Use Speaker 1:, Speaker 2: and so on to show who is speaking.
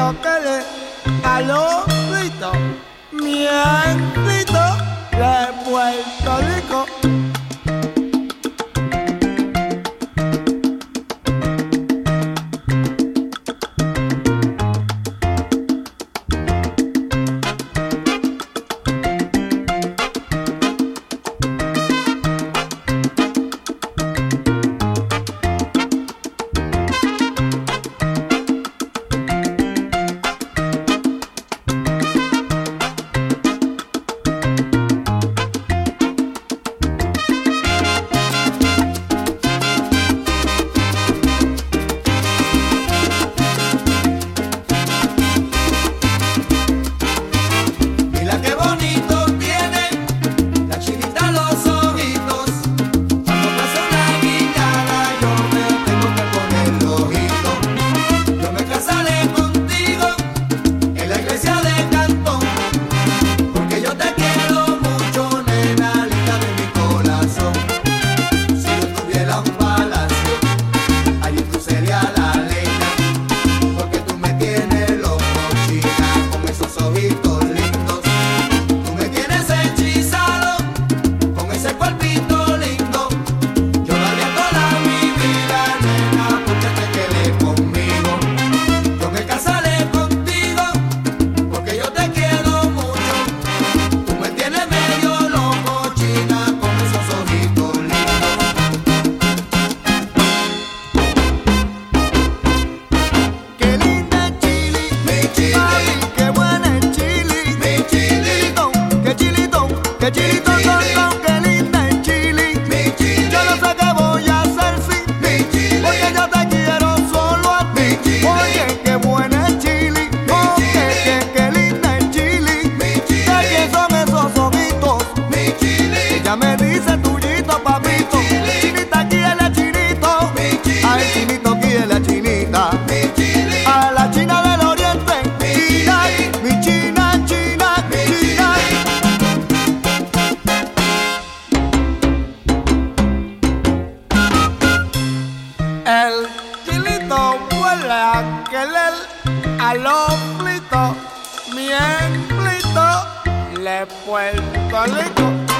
Speaker 1: chilito que le aló frito, bien frito de Puerto Rico.
Speaker 2: Que chilito son, que linda es Chili. Mi Chili. Yo no sé qué voy a hacer sin mi Chili, porque yo te quiero solo a ti. Oye, qué buena es Chili. Oh, qué linda es Chili. Mi Chili. ¿De quién son esos ojitos? Mi Chili. Ella me dice tuyito, papito. Chinita quiere chinito. Mi Chili. Ay, chinito quiere chinita. Mi Chili. A la China del Oriente. China, mi China, China, China.
Speaker 1: El chilito huele a querer a los fritos, bien frito, le Puerto Rico.